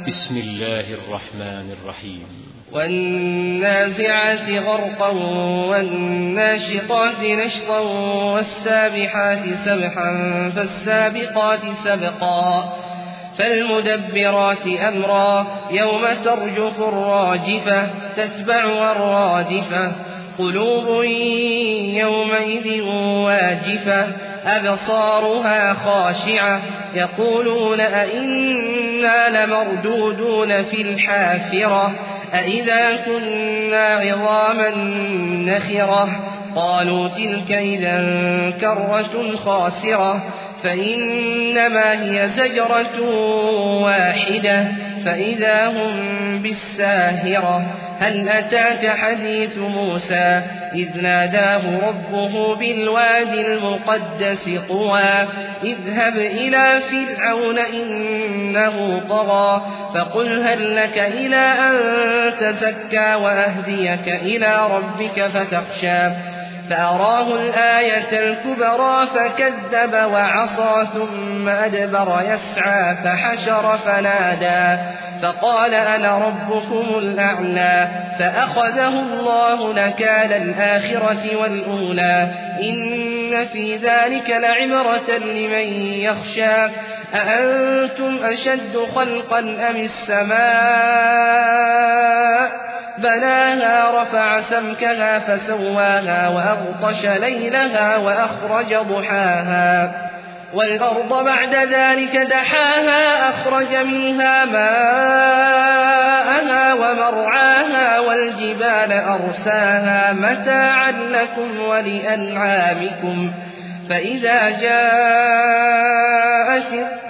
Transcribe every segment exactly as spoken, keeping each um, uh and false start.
بسم الله الرحمن الرحيم والنازعات غرقا والناشطات نشطا والسابحات سبحا فالسابقات سبقا فالمدبرات أمرا يوم ترجف الراجفة تتبعها الرادفة قلوب يومئذ واجفة أبصارها خاشعة يقولون أئنا لمردودون في الحافرة أئذا كنا عظاما نخرة قالوا تلك إذا كرة خاسرة فإنما هي زجرة واحدة فإذا هم بالساهرة هل أتاك حديث موسى إذ ناداه ربه بالوادي المقدس طوى اذهب إلى فرعون إنه طغى فقل هل لك إلى أن تزكى وأهديك إلى ربك فتخشى فأراه الآية الكبرى فكذب وعصى ثم أدبر يسعى فحشر فنادى فقال أنا ربكم الأعلى فأخذه الله نكال الآخرة والأولى إن في ذلك لعبرة لمن يخشى أأنتم أشد خلقا أم السماء بناها رفع سمكها فسواها وأغطش ليلها وأخرج ضحاها والأرض بعد ذلك دحاها أخرج منها ماءها ومرعاها والجبال أرساها متاعا لكم ولأنعامكم فإذا جاءت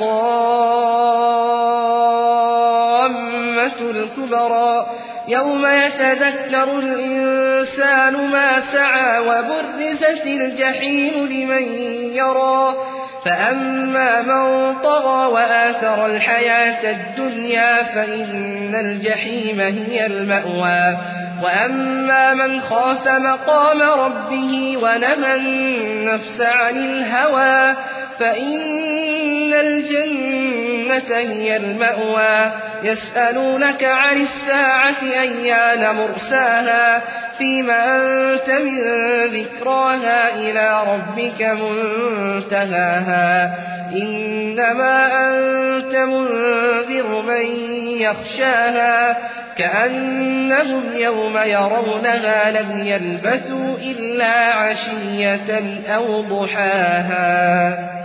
الطامة الكبرى يوم يتذكر الإنسان ما سعى وبرزت الجحيم لمن يرى فأما من طغى وآثر الحياة الدنيا فإن الجحيم هي المأوى وأما من خاف مقام ربه ونهى النفس عن الهوى فإن الجنة هي المأوى يسألونك عن الساعة أيان مرساها فيما أنت من ذكراها إلى ربك منتهاها إنما أنت منذر من يخشاها كأنهم يوم يرونها لم يلبثوا إلا عشية أو ضحاها.